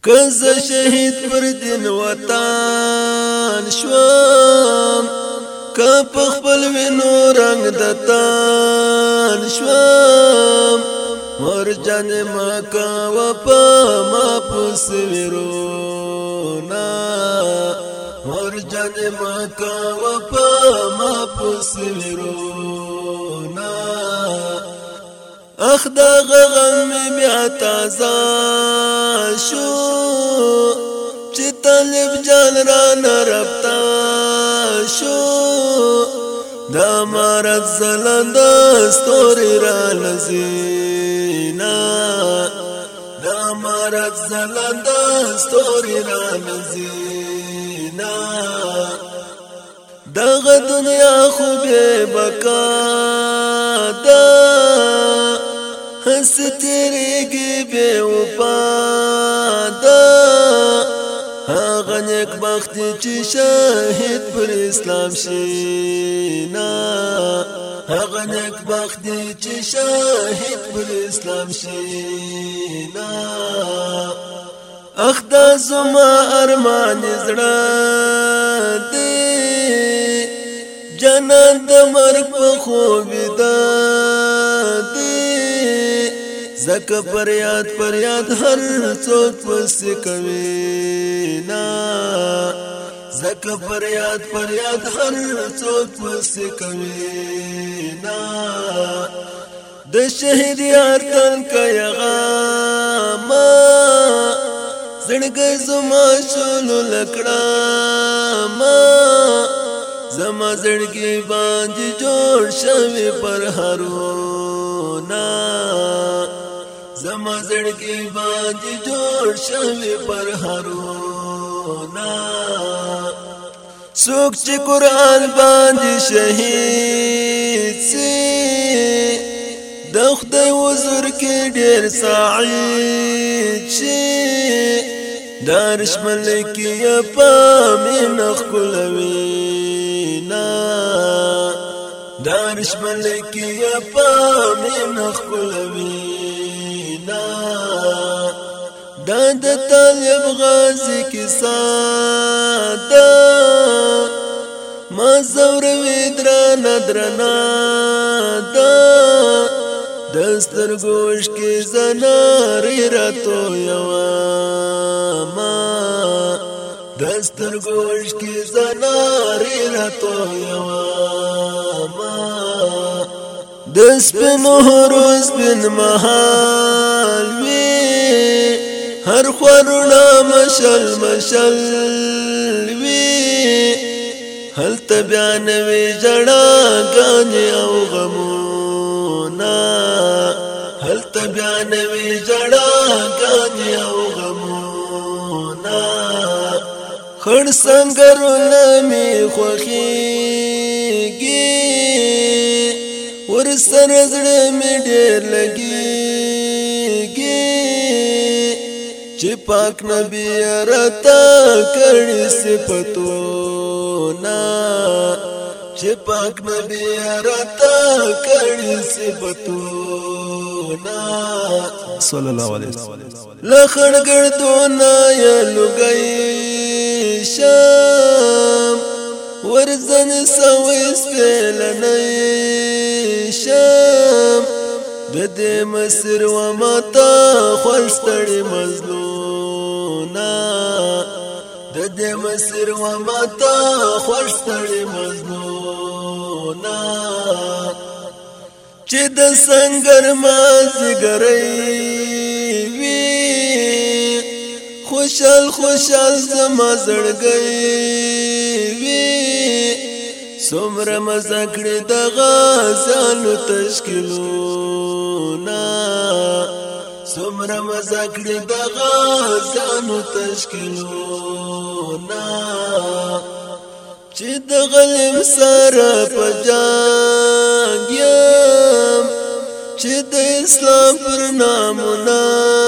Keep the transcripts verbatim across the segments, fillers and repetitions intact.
کز شهید پر دین وطن شوم که پخپل وینو رنگ دتان شوم مر جان ما کا وپا ما پس ویرونا مر جان ما کا وپا ما پس ویرونا اخ دا غم بیا تازه شو چې طالب جان را نربتا شو دا مارت زلند ستوري را لزینا دا مارت زلند ستوري را لزینا دغه دنیا خو به بقا دا ہنس تیریگی بے وفادا آغا نیک بختی چی شاہد پر اسلام شینا آغا نیک بختی چی شاہد پر اسلام شینا اخدا زما ارمان زڑا دی جنان دا مرگ بخوبی دا دی زکه پریاد پریاد هر څوک پس کوي نا زکه پریاد پریاد هر څوک پس کوي نا د شهید یار تن کایغه ما زړګي زما شولو لکړه ما زما زړګي باندې جوړ شوی پر هرونا زما زړګي باندې جوړ شوی پر هرونا څوک چې قرآن باندې شهید سي د خدای حضور کې ډېر سعید شي دارش ملکی پامین خلوینا دارش ملکی پامین خلوینا داد طالب غازی کی سادا ما زور ویدرانا درنا دا دستر گوش کی زناری راتو یواما دستر گوش کی زناری راتو یواما دس بن روز بن محال وی هر خورونا مشل مشل وی هل تبیان وی جڑا گانی او غمونا هل تبیان وی جڑا گانی او غمونا خړ سنگرونه می خوخیږي ور سره زړه می ډېر لګيږي چې پاک نبی رتا کړي صفاتونه چې پاک نبی رتا کړي صفاتونه صلی الله علیه وسلم لخړ ګردونه یا لګي شام ورزن سوي سپلنې شام د دې مصر و متا خوشتړي مظلومنا د دې مصر و متا خوشتړي مظلومنا چې د سنگر مازګرې وی خوشال خوشال زما زړګي وی سمره مزکړه د غزالو تشکیلونا سمره مزکړه د غزالو تشکیلونا چې د غلم سره پجانګم چې د اسلام پر نامونه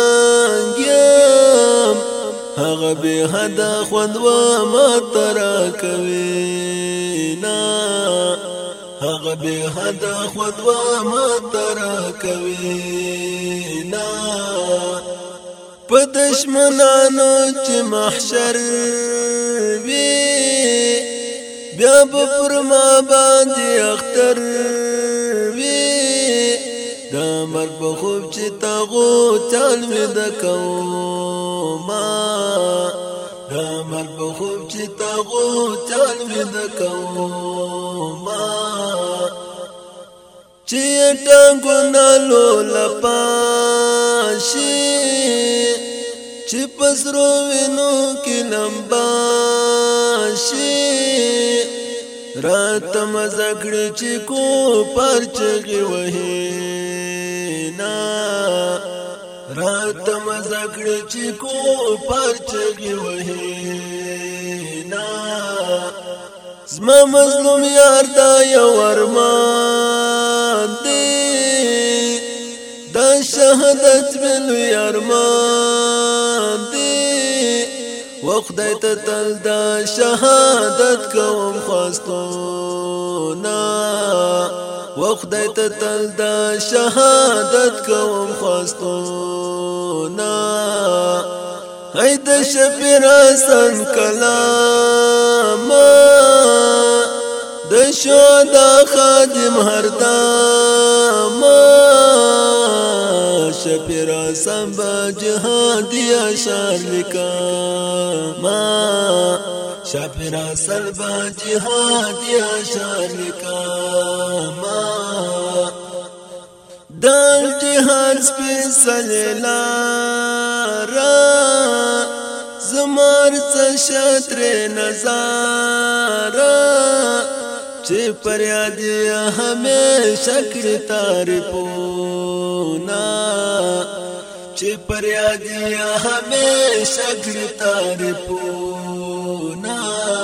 ګم هغه به حدا خوند و ما ترا کوي نا هغه به حدا خوند و ما ترا کوي نا په دشمنانو چې محشر وي بیا به پر ما باندې اختر وي دا مرګ به خوب چې تاغو چال مې د کوما دا مرګ به خوب چې تاغو چال مې د کوما چې ټانګونه لولپاشي چې پسرو وینو کې لمباشي رات مزګړي چې کو پرچغي وهینا رات مزګړي چې کو پرچغي وهینا زما مظلوم یار دا یو ارمان دی دا شهادت بلو ارمان دی وخدای ته تل دا شهادت کوم خواستونا وخدای ته تل دا شهادت کوم خواستونا ای د شبیر حسن کلام د شهدا خادم هر دام شبیر حسن با جهادی اشعار لکاما شبیر حسن با جهادی اشعار لکاما دل جهاد سپیڅلې لاره زمار څه شتر نظاره چې پر یاد همیشه کړی تعریفونه چې پر یاد همیشه کړی تعریفونه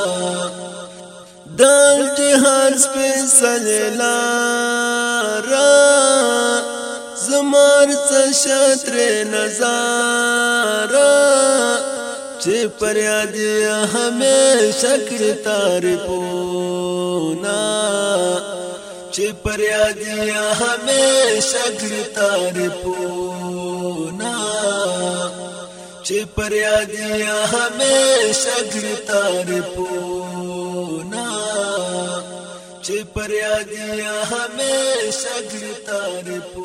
دل جهاد سپیڅلې لاره زمار څه شتر نظاره چې پر یاد همیشه کړی تعریفونه چې پر یاد همیشه کړی تعریفونه چې پر یاد همیشه کړی تعریفونه چې پر یاد همیشه کړی تعریفونه